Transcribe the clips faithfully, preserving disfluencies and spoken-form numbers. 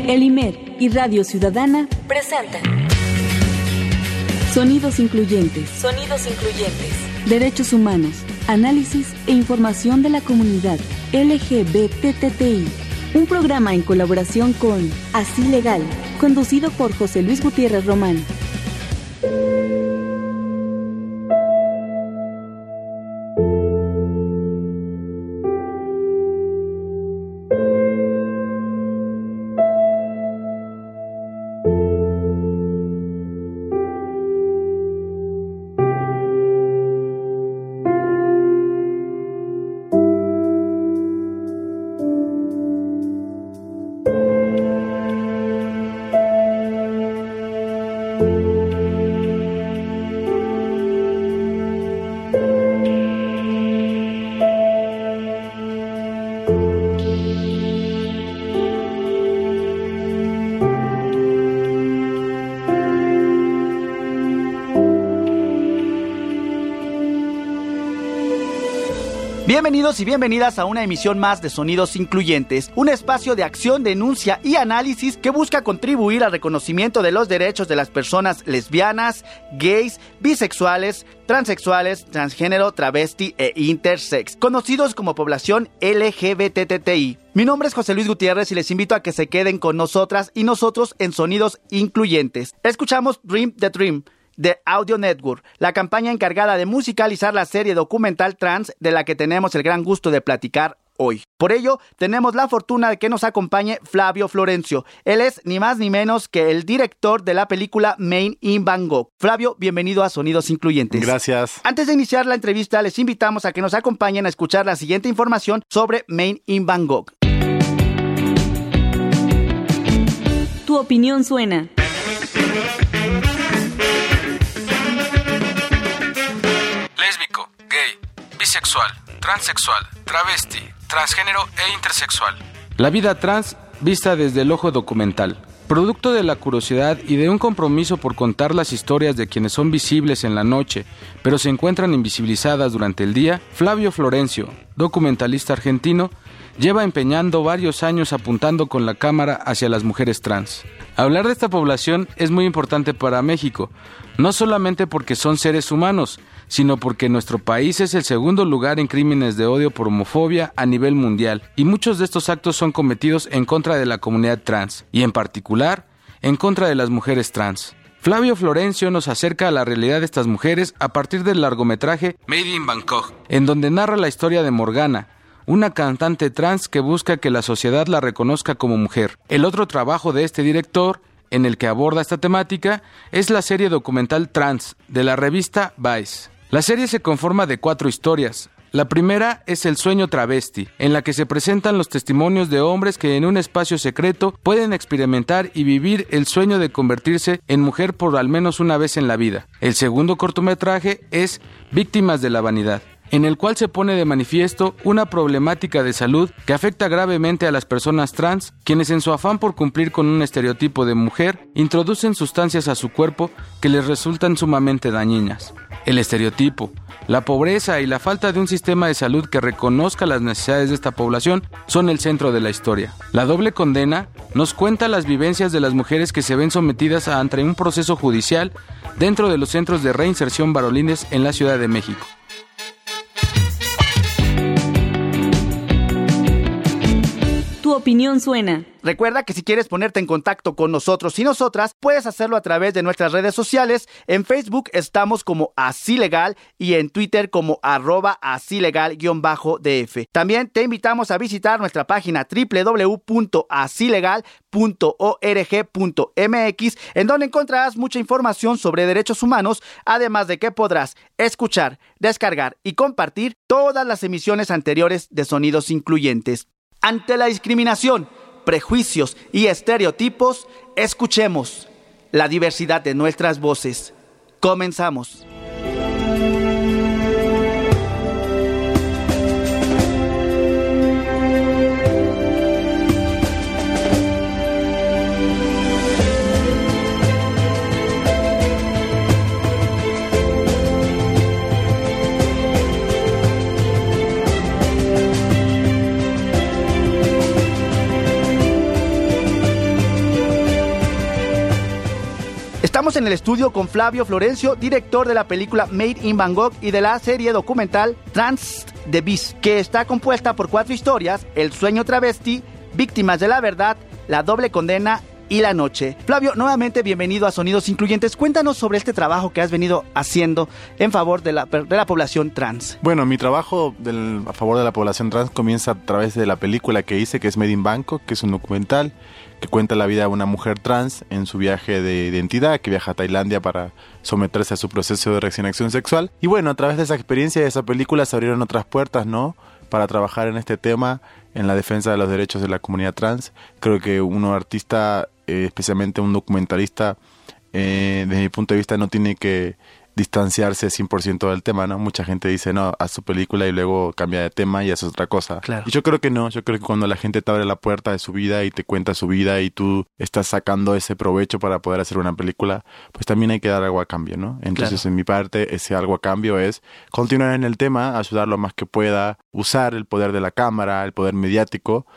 El I M E R y Radio Ciudadana presentan Sonidos Incluyentes. Sonidos Incluyentes. Derechos humanos, análisis e información de la comunidad L G B T T I. Un programa en colaboración con Así Legal, conducido por José Luis Gutiérrez Román. Bienvenidos y bienvenidas a una emisión más de Sonidos Incluyentes, un espacio de acción, denuncia y análisis que busca contribuir al reconocimiento de los derechos de las personas lesbianas, gays, bisexuales, transexuales, transgénero, travesti e intersex, conocidos como población L G B T T I. Mi nombre es José Luis Gutiérrez y les invito a que se queden con nosotras y nosotros en Sonidos Incluyentes. Escuchamos Dream the Dream de Audio Network, la campaña encargada de musicalizar la serie documental trans de la que tenemos el gran gusto de platicar hoy. Por ello, tenemos la fortuna de que nos acompañe Flavio Florencio. Él es ni más ni menos que el director de la película Man in Bangkok. Flavio, bienvenido a Sonidos Incluyentes. Gracias. Antes de iniciar la entrevista, les invitamos a que nos acompañen a escuchar la siguiente información sobre Man in Bangkok. Tu opinión suena. Lésbico, gay, bisexual, transexual, travesti, transgénero e intersexual. La vida trans vista desde el ojo documental. Producto de la curiosidad y de un compromiso por contar las historias de quienes son visibles en la noche, pero se encuentran invisibilizadas durante el día, Flavio Florencio, documentalista argentino, lleva empeñando varios años apuntando con la cámara hacia las mujeres trans. Hablar de esta población es muy importante para México, no solamente porque son seres humanos, sino porque nuestro país es el segundo lugar en crímenes de odio por homofobia a nivel mundial, y muchos de estos actos son cometidos en contra de la comunidad trans, y en particular, en contra de las mujeres trans. Flavio Florencio nos acerca a la realidad de estas mujeres a partir del largometraje Made in Bangkok, en donde narra la historia de Morgana, una cantante trans que busca que la sociedad la reconozca como mujer. El otro trabajo de este director, en el que aborda esta temática, es la serie documental Trans, de la revista Vice. La serie se conforma de cuatro historias. La primera es El sueño travesti, en la que se presentan los testimonios de hombres que en un espacio secreto pueden experimentar y vivir el sueño de convertirse en mujer por al menos una vez en la vida. El segundo cortometraje es Víctimas de la vanidad, en el cual se pone de manifiesto una problemática de salud que afecta gravemente a las personas trans, quienes en su afán por cumplir con un estereotipo de mujer, introducen sustancias a su cuerpo que les resultan sumamente dañinas. El estereotipo, la pobreza y la falta de un sistema de salud que reconozca las necesidades de esta población son el centro de la historia. La doble condena nos cuenta las vivencias de las mujeres que se ven sometidas a ante un proceso judicial dentro de los centros de reinserción varolines en la Ciudad de México. Tu opinión suena. Recuerda que si quieres ponerte en contacto con nosotros y nosotras, puedes hacerlo a través de nuestras redes sociales. En Facebook estamos como Así Legal y en Twitter como arroba así legal guión bajo D F. También te invitamos a visitar nuestra página doble u doble u doble u punto así legal punto org punto m x, en donde encontrarás mucha información sobre derechos humanos, además de que podrás escuchar, descargar y compartir todas las emisiones anteriores de Sonidos Incluyentes. Ante la discriminación, prejuicios y estereotipos, escuchemos la diversidad de nuestras voces. Comenzamos. Estamos en el estudio con Flavio Florencio, director de la película Made in Bangkok y de la serie documental Trans The Beast, que está compuesta por cuatro historias: El sueño travesti, Víctimas de la verdad, La doble condena y La noche. Flavio, nuevamente bienvenido a Sonidos Incluyentes. Cuéntanos sobre este trabajo que has venido haciendo en favor de la, de la población trans. Bueno, mi trabajo del, a favor de la población trans comienza a través de la película que hice, que es Made in Bangkok, que es un documental que cuenta la vida de una mujer trans en su viaje de identidad, que viaja a Tailandia para someterse a su proceso de reasignación sexual. Y bueno, a través de esa experiencia y de esa película se abrieron otras puertas, ¿no?, para trabajar en este tema, en la defensa de los derechos de la comunidad trans. Creo que uno artista, eh, especialmente un documentalista, eh, desde mi punto de vista no tiene que distanciarse cien por ciento del tema, ¿no? Mucha gente dice, no, haz su película y luego cambia de tema y hace otra cosa. Claro. Y yo creo que no, yo creo que cuando la gente te abre la puerta de su vida y te cuenta su vida y tú estás sacando ese provecho para poder hacer una película, pues también hay que dar algo a cambio, ¿no? Entonces, claro, en mi parte, ese algo a cambio es continuar en el tema, ayudar lo más que pueda, usar el poder de la cámara, el poder mediático,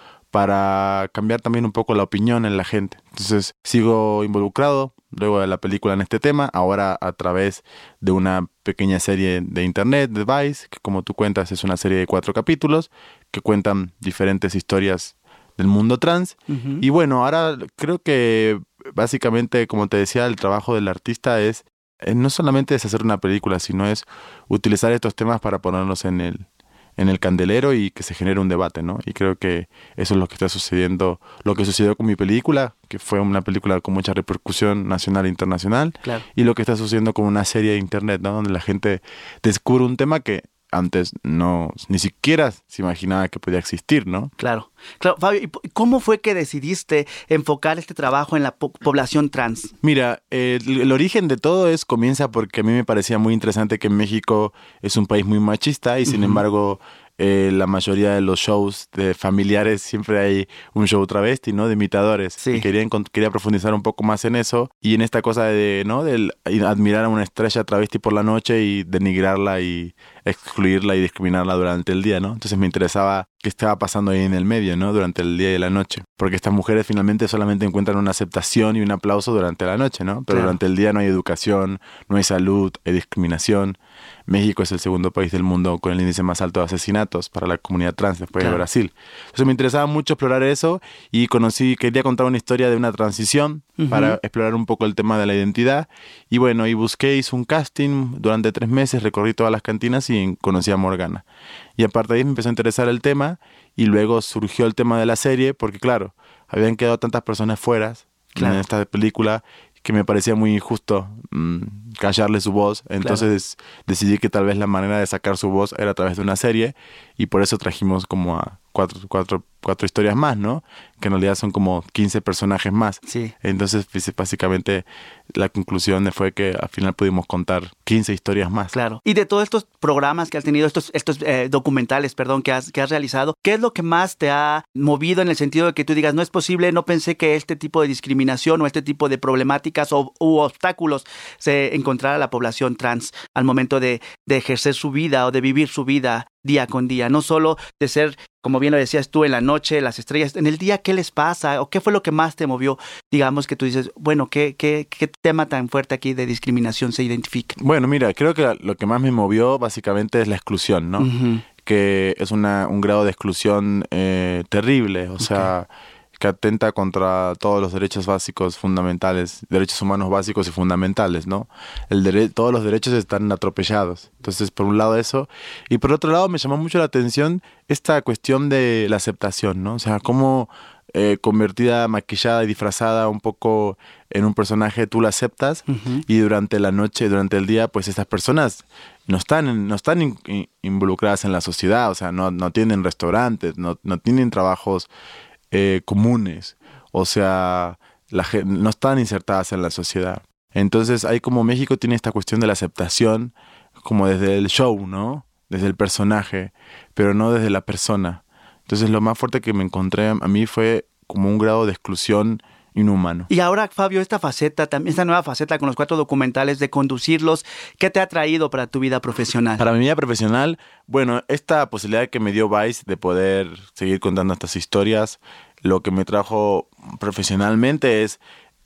para cambiar también un poco la opinión en la gente. Entonces, sigo involucrado luego de la película en este tema, ahora a través de una pequeña serie de internet, de Vice, que como tú cuentas es una serie de cuatro capítulos que cuentan diferentes historias del mundo trans. Uh-huh. Y bueno, ahora creo que básicamente, como te decía, el trabajo del artista es, es no solamente es hacer una película, sino es utilizar estos temas para ponerlos en el en el candelero y que se genere un debate, ¿no? Y creo que eso es lo que está sucediendo, lo que sucedió con mi película, que fue una película con mucha repercusión nacional e internacional, claro, y lo que está sucediendo con una serie de internet, ¿no?, donde la gente descubre un tema que antes no, ni siquiera se imaginaba que podía existir, ¿no? Claro, claro. Fabio, ¿y cómo fue que decidiste enfocar este trabajo en la po- población trans? Mira, eh, el origen de todo es, comienza porque a mí me parecía muy interesante que México es un país muy machista y sin uh-huh. embargo eh, la mayoría de los shows de familiares siempre hay un show travesti, ¿no?, de imitadores. Sí. Y quería, quería profundizar un poco más en eso y en esta cosa de, ¿no?, de admirar a una estrella travesti por la noche y denigrarla y excluirla y discriminarla durante el día, ¿no? Entonces me interesaba qué estaba pasando ahí en el medio, ¿no?, durante el día y la noche. Porque estas mujeres finalmente solamente encuentran una aceptación y un aplauso durante la noche, ¿no? Pero claro, durante el día no hay educación, no hay salud, hay discriminación. México es el segundo país del mundo con el índice más alto de asesinatos para la comunidad trans después claro. de Brasil. Entonces me interesaba mucho explorar eso y conocí, quería contar una historia de una transición uh-huh. para explorar un poco el tema de la identidad. Y bueno, y busqué, hice un casting durante tres meses, recorrí todas las cantinas y conocí a Morgana. Y a partir de ahí me empezó a interesar el tema y luego surgió el tema de la serie porque claro, habían quedado tantas personas fuera claro. en esta película que me parecía muy injusto mmm, callarle su voz. Entonces claro. decidí que tal vez la manera de sacar su voz era a través de una serie y por eso trajimos como a cuatro, cuatro, cuatro historias más, ¿no? Que en realidad son como quince personajes más. Sí. Entonces básicamente la conclusión fue que al final pudimos contar quince historias más. Claro. Y de todos estos programas que has tenido, estos, estos eh, documentales, perdón, que has, que has realizado, ¿qué es lo que más te ha movido en el sentido de que tú digas, no es posible, no pensé que este tipo de discriminación o este tipo de problemáticas o u obstáculos se encontrara la población trans al momento de, de ejercer su vida o de vivir su vida día con día? No solo de ser, como bien lo decías tú, en la noche, las estrellas, en el día, ¿qué les pasa? ¿O qué fue lo que más te movió? Digamos que tú dices, bueno, ¿qué, qué, qué tema tan fuerte aquí de discriminación se identifica? Bueno, mira, creo que lo que más me movió básicamente es la exclusión, ¿no? Uh-huh. Que es una, un grado de exclusión eh, terrible, o okay. sea, que atenta contra todos los derechos básicos fundamentales, derechos humanos básicos y fundamentales, ¿no? El dere- todos los derechos están atropellados. Entonces, por un lado eso. Y por otro lado, me llamó mucho la atención esta cuestión de la aceptación, ¿no? O sea, cómo eh, convertida, maquillada y disfrazada un poco en un personaje, tú la aceptas uh-huh. y durante la noche, durante el día, pues estas personas no están, no están in, in, involucradas en la sociedad, o sea, no, no tienen restaurantes, no, no tienen trabajos Eh, comunes, o sea, la, no están insertadas en la sociedad. Entonces hay como México tiene esta cuestión de la aceptación como desde el show, ¿no? Desde el personaje, pero no desde la persona. Entonces lo más fuerte que me encontré a mí fue como un grado de exclusión inhumano. Y ahora, Fabio, esta faceta, también esta nueva faceta con los cuatro documentales de conducirlos, ¿qué te ha traído para tu vida profesional? Para mi vida profesional, bueno, esta posibilidad que me dio Vice de poder seguir contando estas historias, lo que me trajo profesionalmente es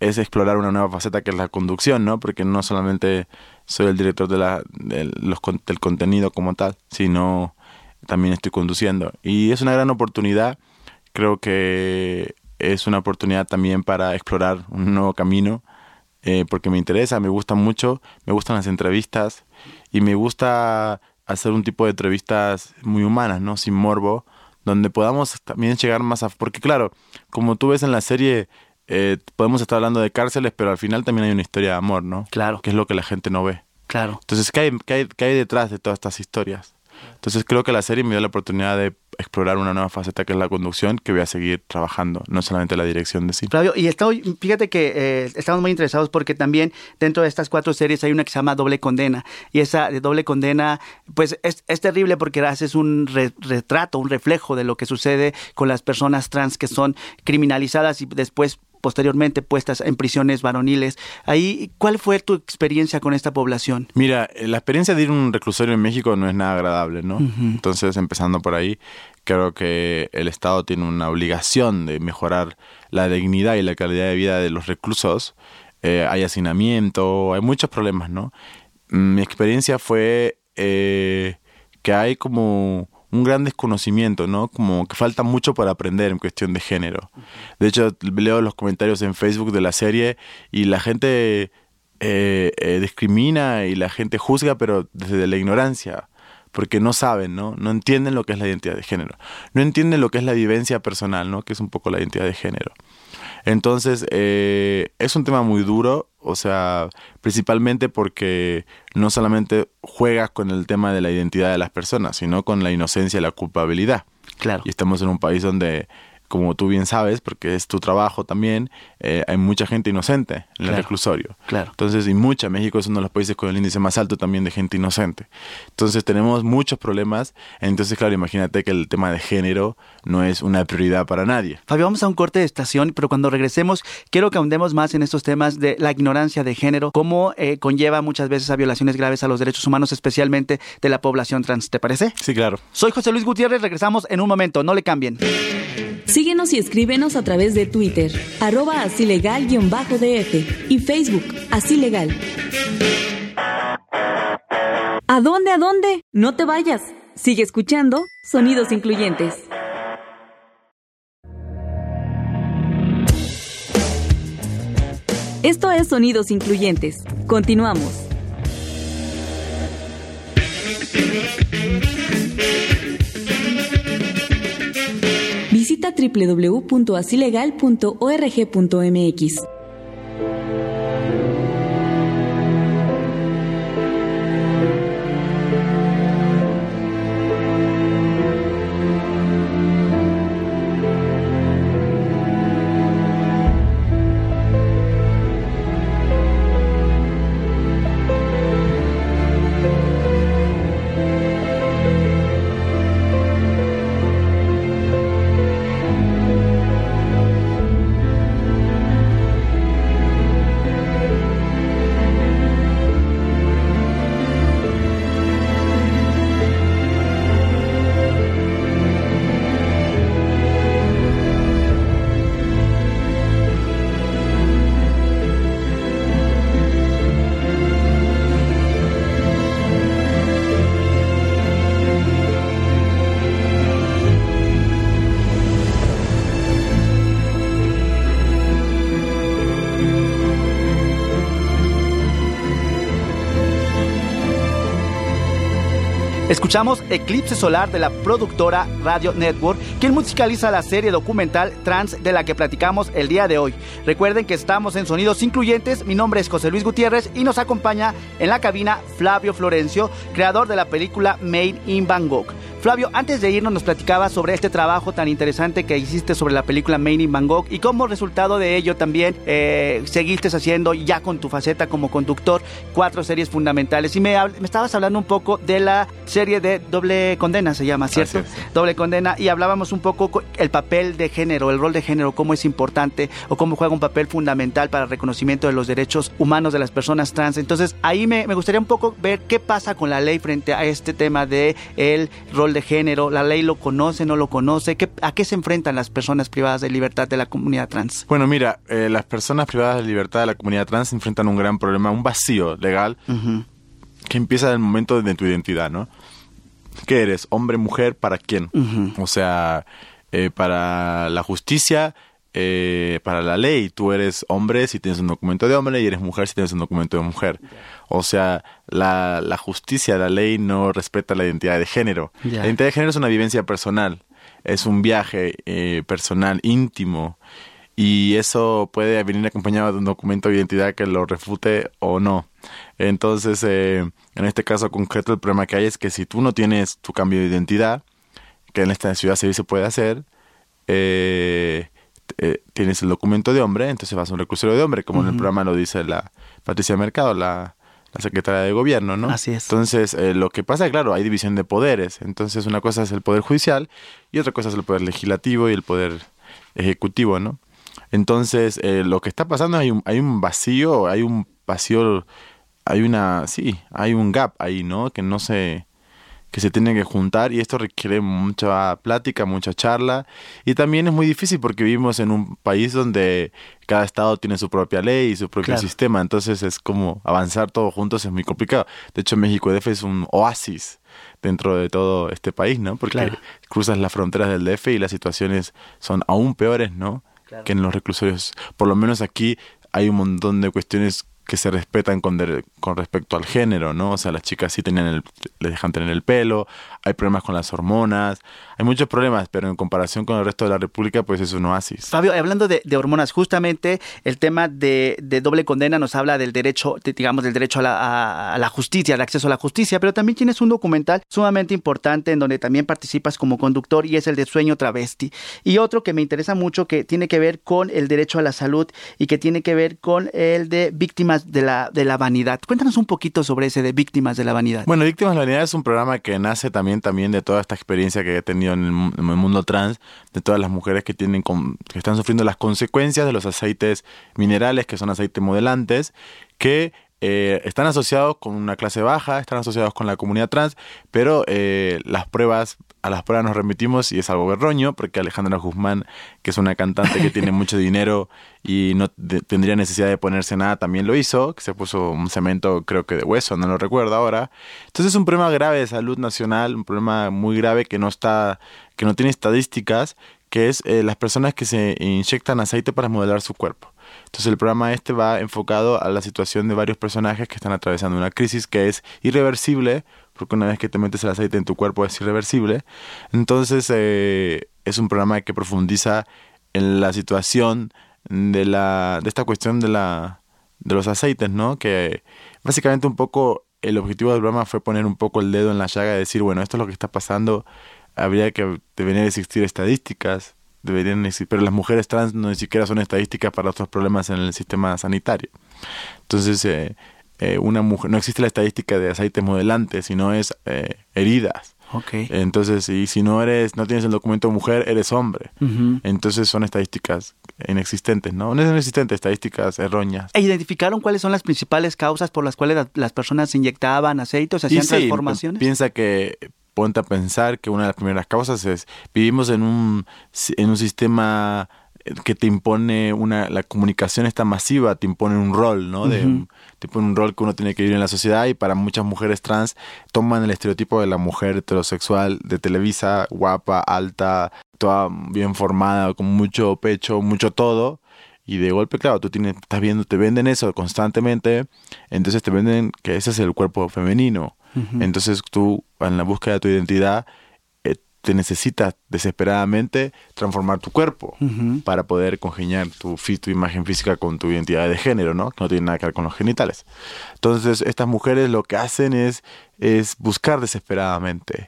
es explorar una nueva faceta que es la conducción, ¿no? Porque no solamente soy el director de la, de los, del contenido como tal, sino también estoy conduciendo. Y es una gran oportunidad, creo que es una oportunidad también para explorar un nuevo camino, eh, porque me interesa, me gusta mucho, me gustan las entrevistas y me gusta hacer un tipo de entrevistas muy humanas, ¿no? Sin morbo, donde podamos también llegar más a... Porque claro, como tú ves en la serie, eh, podemos estar hablando de cárceles, pero al final también hay una historia de amor, ¿no? Claro. Que es lo que la gente no ve. Claro. Entonces, ¿qué hay, qué hay, qué hay detrás de todas estas historias? Entonces creo que la serie me dio la oportunidad de explorar una nueva faceta que es la conducción, que voy a seguir trabajando, no solamente la dirección de cine. Flavio, y estoy, fíjate que eh, estamos muy interesados porque también dentro de estas cuatro series hay una que se llama Doble Condena, y esa de Doble Condena pues es, es terrible porque haces un re, retrato, un reflejo de lo que sucede con las personas trans que son criminalizadas y después posteriormente puestas en prisiones varoniles. Ahí, ¿cuál fue tu experiencia con esta población? Mira, la experiencia de ir a un reclusorio en México no es nada agradable, ¿no? Uh-huh. Entonces, empezando por ahí, creo que el Estado tiene una obligación de mejorar la dignidad y la calidad de vida de los reclusos. Eh, hay hacinamiento, hay muchos problemas, ¿no? Mi experiencia fue eh, que hay como un gran desconocimiento, ¿no? Como que falta mucho para aprender en cuestión de género. De hecho, leo los comentarios en Facebook de la serie y la gente eh, eh, discrimina y la gente juzga, pero desde la ignorancia, porque no saben, ¿no? No entienden lo que es la identidad de género. No entienden lo que es la vivencia personal, ¿no? Que es un poco la identidad de género. Entonces, eh, es un tema muy duro, o sea, principalmente porque no solamente juegas con el tema de la identidad de las personas, sino con la inocencia y la culpabilidad. Claro. Y estamos en un país donde, como tú bien sabes, porque es tu trabajo también, eh, hay mucha gente inocente en el claro, reclusorio. Claro. Entonces, y mucha, México es uno de los países con el índice más alto también de gente inocente. Entonces, tenemos muchos problemas. Entonces, claro, imagínate que el tema de género no es una prioridad para nadie. Fabio, vamos a un corte de estación, pero cuando regresemos, quiero que ahondemos más en estos temas de la ignorancia de género, cómo eh, conlleva muchas veces a violaciones graves a los derechos humanos, especialmente de la población trans. ¿Te parece? Sí, claro. Soy José Luis Gutiérrez, regresamos en un momento, no le cambien. Síguenos y escríbenos a través de Twitter, arroba así legal guión bajo D F y Facebook, Así Legal. ¿A dónde, a dónde? No te vayas. Sigue escuchando Sonidos Incluyentes. Esto es Sonidos Incluyentes. Continuamos. Visita doble u doble u doble u punto así legal punto org punto m x. Escuchamos Eclipse Solar de la productora Radio Network, quien musicaliza la serie documental Trans de la que platicamos el día de hoy. Recuerden que estamos en Sonidos Incluyentes, mi nombre es José Luis Gutiérrez y nos acompaña en la cabina Flavio Florencio, creador de la película Made in Bangkok. Flavio, antes de irnos nos platicabas sobre este trabajo tan interesante que hiciste sobre la película Made in Bangkok y como resultado de ello también eh, seguiste haciendo ya con tu faceta como conductor cuatro series fundamentales. Y me, me estabas hablando un poco de la serie de Doble Condena, se llama, ¿cierto? Así es. Doble Condena, y hablábamos un poco el papel de género, el rol de género, cómo es importante o cómo juega un papel fundamental para el reconocimiento de los derechos humanos de las personas trans. Entonces ahí me, me gustaría un poco ver qué pasa con la ley frente a este tema de el rol rol de género, la ley lo conoce, no lo conoce, ¿Qué, ¿a qué se enfrentan las personas privadas de libertad de la comunidad trans? Bueno, mira, eh, las personas privadas de libertad de la comunidad trans se enfrentan a un gran problema, un vacío legal uh-huh. que empieza en el momento de tu identidad, ¿no? ¿Qué eres? ¿Hombre, mujer? ¿Para quién? Uh-huh. O sea, eh, para la justicia, eh, para la ley, tú eres hombre si tienes un documento de hombre y eres mujer si tienes un documento de mujer. O sea, la, la justicia, la ley no respeta la identidad de género. Yeah. La identidad de género es una vivencia personal, es un viaje eh, personal, íntimo, y eso puede venir acompañado de un documento de identidad que lo refute o no. Entonces, eh, en este caso concreto, el problema que hay es que si tú no tienes tu cambio de identidad, que en esta ciudad civil se puede hacer, eh, eh, tienes el documento de hombre, entonces vas a un reclusorio de hombre, como uh-huh. en el programa lo dice la Patricia Mercado, la, la secretaria de gobierno, ¿no? Así es. Entonces, eh, lo que pasa, claro, hay división de poderes. Entonces, una cosa es el poder judicial y otra cosa es el poder legislativo y el poder ejecutivo, ¿no? Entonces, eh, lo que está pasando hay un, hay un vacío, hay un vacío, hay una, sí, hay un gap ahí, ¿no? Que no se, que se tienen que juntar y esto requiere mucha plática, mucha charla y también es muy difícil porque vivimos en un país donde cada estado tiene su propia ley y su propio claro. sistema, entonces es como avanzar todos juntos es muy complicado. De hecho, México D F es un oasis dentro de todo este país, ¿no? Porque claro. cruzas las fronteras del D F y las situaciones son aún peores, ¿no? Claro. Que en los reclusorios. Por lo menos aquí hay un montón de cuestiones que se respetan con, de, con respecto al género, ¿no? O sea, las chicas sí tenían el, les dejan tener el pelo, hay problemas con las hormonas, hay muchos problemas, pero en comparación con el resto de la República, pues es un oasis. Fabio, hablando de, de hormonas, justamente el tema de, de doble condena nos habla del derecho, de, digamos, del derecho a la, a, a la justicia, al acceso a la justicia, pero también tienes un documental sumamente importante en donde también participas como conductor y es el de Sueño Travesti. Y otro que me interesa mucho que tiene que ver con el derecho a la salud y que tiene que ver con el de víctimas de la, de la vanidad. Cuéntanos un poquito sobre ese de Víctimas de la Vanidad. Bueno, Víctimas de la Vanidad es un programa que nace también, también de toda esta experiencia que he tenido en el, en el mundo trans, de todas las mujeres que tienen con, que están sufriendo las consecuencias de los aceites minerales, que son aceites modelantes, que eh, están asociados con una clase baja, están asociados con la comunidad trans, pero eh, las pruebas, a las pruebas nos remitimos y es algo erróneo, porque Alejandra Guzmán, que es una cantante que tiene mucho dinero y no de, tendría necesidad de ponerse nada, también lo hizo, que se puso un cemento, creo que de hueso, no lo recuerdo ahora. Entonces es un problema grave de salud nacional, un problema muy grave que no está, que no tiene estadísticas, que es eh, las personas que se inyectan aceite para modelar su cuerpo. Entonces el programa este va enfocado a la situación de varios personajes que están atravesando una crisis que es irreversible, porque una vez que te metes el aceite en tu cuerpo es irreversible. Entonces eh, es un programa que profundiza en la situación de la de esta cuestión de la de los aceites, ¿no? Que básicamente un poco el objetivo del programa fue poner un poco el dedo en la llaga y decir, bueno, esto es lo que está pasando, habría que deberían existir estadísticas, deberían existir, pero las mujeres trans no ni siquiera son estadísticas para otros problemas en el sistema sanitario. Entonces, eh, eh, una mujer, no existe la estadística de aceites modelantes, sino es eh, heridas. Okay. Entonces, y si no eres, no tienes el documento mujer, eres hombre. Uh-huh. Entonces son estadísticas inexistentes, ¿no? No es inexistentes, estadísticas erróneas. ¿E identificaron cuáles son las principales causas por las cuales las personas se inyectaban aceites, hacían y transformaciones? Sí, piensa que ponte a pensar que una de las primeras causas es vivimos en un en un sistema que te impone una la comunicación está masiva, te impone un rol, ¿no? De uh-huh. te impone un rol que uno tiene que vivir en la sociedad y para muchas mujeres trans toman el estereotipo de la mujer heterosexual de Televisa, guapa, alta, toda bien formada, con mucho pecho, mucho todo. Y de golpe, claro, tú tienes, estás viendo, te venden eso constantemente, entonces te venden que ese es el cuerpo femenino. Uh-huh. Entonces tú, en la búsqueda de tu identidad, eh, te necesitas desesperadamente transformar tu cuerpo uh-huh. para poder congeniar tu, tu imagen física con tu identidad de género, ¿no? Que no tiene nada que ver con los genitales. Entonces, estas mujeres lo que hacen es, es buscar desesperadamente.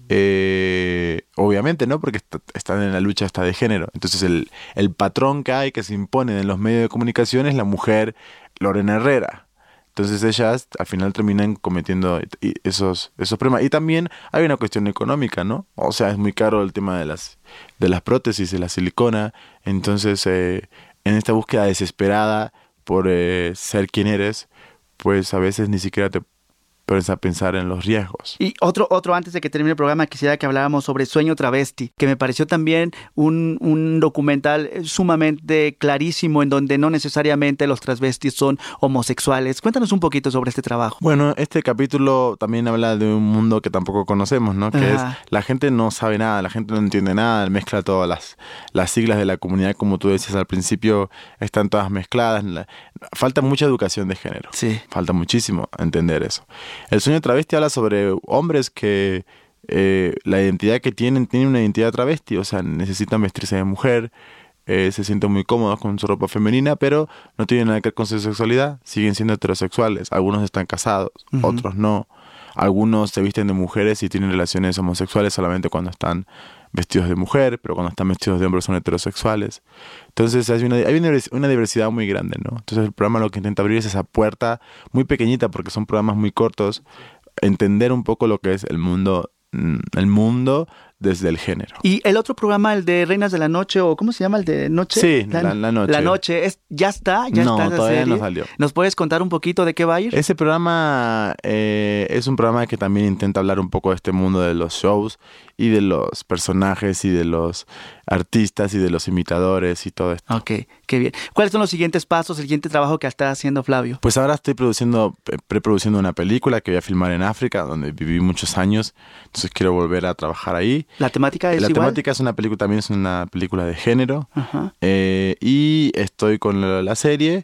Eh, obviamente, ¿no? Porque est- están en la lucha esta de género. Entonces el, el patrón que hay, que se impone en los medios de comunicación es la mujer Lorena Herrera. Entonces ellas al final terminan cometiendo esos, esos problemas. Y también hay una cuestión económica, ¿no? O sea, es muy caro el tema de las, de las prótesis, de la silicona. Entonces, eh, en esta búsqueda desesperada por eh, ser quien eres, pues a veces ni siquiera te pones a pensar en los riesgos. Y otro, otro antes de que termine el programa, quisiera que habláramos sobre Sueño Travesti, que me pareció también un, un documental sumamente clarísimo en donde no necesariamente los travestis son homosexuales. Cuéntanos un poquito sobre este trabajo. Bueno, este capítulo también habla de un mundo que tampoco conocemos, ¿no? Que Ajá. es, la gente no sabe nada, la gente no entiende nada, mezcla todas las, las siglas de la comunidad, como tú decías al principio, están todas mezcladas. La, falta mucha educación de género. Sí. Falta muchísimo entender eso. El Sueño Travesti habla sobre hombres que eh, la identidad que tienen, tienen una identidad travesti, o sea, necesitan vestirse de mujer, eh, se sienten muy cómodos con su ropa femenina, pero no tienen nada que ver con su sexualidad, siguen siendo heterosexuales. Algunos están casados, uh-huh. otros no. Algunos se visten de mujeres y tienen relaciones homosexuales solamente cuando están vestidos de mujer, pero cuando están vestidos de hombre son heterosexuales. Entonces hay una, hay una diversidad muy grande, ¿no? Entonces el programa lo que intenta abrir es esa puerta muy pequeñita, porque son programas muy cortos, entender un poco lo que es el mundo, el mundo desde el género. Y el otro programa, el de Reinas de la Noche, o ¿cómo se llama el de Noche? Sí, la, la, la Noche. La Noche, es, ¿ya está? ¿Ya no, está esa todavía serie? no salió. ¿Nos puedes contar un poquito de qué va a ir? Ese programa eh, es un programa que también intenta hablar un poco de este mundo de los shows y de los personajes y de los artistas y de los imitadores y todo esto. Ok, qué bien. ¿Cuáles son los siguientes pasos, el siguiente trabajo que está haciendo Flavio? Pues ahora estoy produciendo, preproduciendo una película que voy a filmar en África, donde viví muchos años, entonces quiero volver a trabajar ahí. ¿La temática es La igual? temática es una película, también es una película de género. Ajá. Eh, y estoy con la, la serie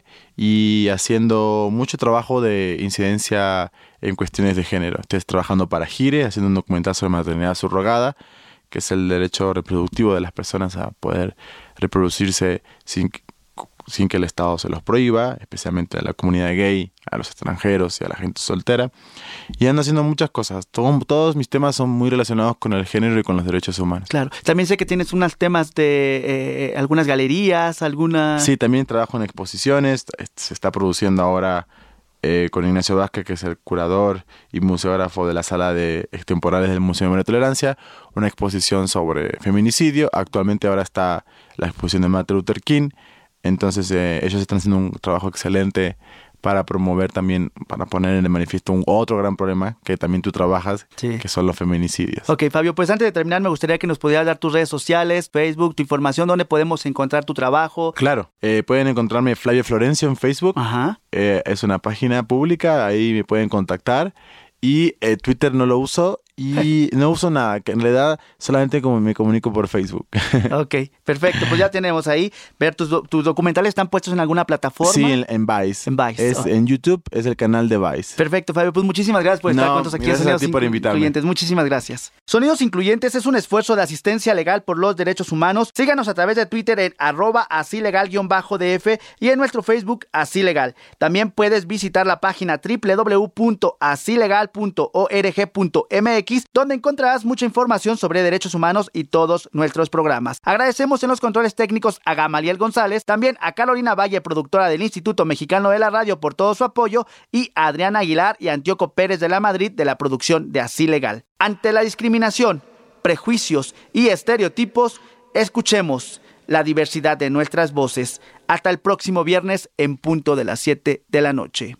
y haciendo mucho trabajo de incidencia en cuestiones de género. Estoy trabajando para Gire, haciendo un documental sobre maternidad subrogada, que es el derecho reproductivo de las personas a poder reproducirse sin, sin que el Estado se los prohíba, especialmente a la comunidad gay, a los extranjeros y a la gente soltera. Y ando haciendo muchas cosas. Todo, todos mis temas son muy relacionados con el género y con los derechos humanos. Claro. También sé que tienes unos temas de eh, algunas galerías, alguna... Sí, también trabajo en exposiciones. Se está produciendo ahora eh, con Ignacio Vázquez, que es el curador y museógrafo de la sala de temporales del Museo de Memoria y Tolerancia, una exposición sobre feminicidio. Actualmente ahora está la exposición de Martin Luther King. Entonces eh, ellos están haciendo un trabajo excelente para promover también, para poner en el manifiesto un otro gran problema que también tú trabajas, sí. que son los feminicidios. Ok, Fabio, pues antes de terminar me gustaría que nos pudieras dar tus redes sociales, Facebook, tu información, dónde podemos encontrar tu trabajo. Claro, eh, pueden encontrarme Flavio Florencio en Facebook. Ajá. Eh, es una página pública, ahí me pueden contactar. Y eh, Twitter no lo uso y no uso nada, que en realidad solamente como me comunico por Facebook. Ok, perfecto, pues ya tenemos ahí. Ver tus, do- tus documentales están puestos en alguna plataforma. Sí, en, en Vice. En Vice. Es, Oh. En YouTube es el canal de Vice. Perfecto, Fabio, pues muchísimas gracias por estar No, con nosotros aquí. gracias en a ti por invitarme. Incluyentes. Muchísimas gracias. Sonidos Incluyentes es un esfuerzo de asistencia legal por los derechos humanos. Síganos a través de Twitter en arroba asilegal-df y en nuestro Facebook Asilegal. También puedes visitar la página doble u doble u doble u punto asilegal punto org punto m x, donde encontrarás mucha información sobre derechos humanos y todos nuestros programas. Agradecemos en los controles técnicos a Gamaliel González, también a Carolina Valle, productora del Instituto Mexicano de la Radio, por todo su apoyo, y a Adriana Aguilar y Antíoco Pérez de la Madrid de la producción de Así Legal. Ante la discriminación, prejuicios y estereotipos, escuchemos la diversidad de nuestras voces. Hasta el próximo viernes en punto de las siete de la noche.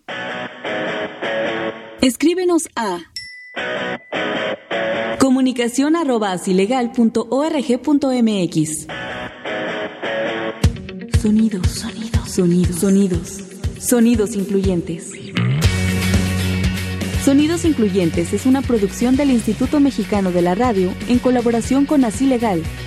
Escríbenos a comunicación arroba asilegal punto org punto m x. Sonidos, sonidos, sonidos, sonidos, sonidos incluyentes. Sonidos Incluyentes es una producción del Instituto Mexicano de la Radio en colaboración con Así Legal,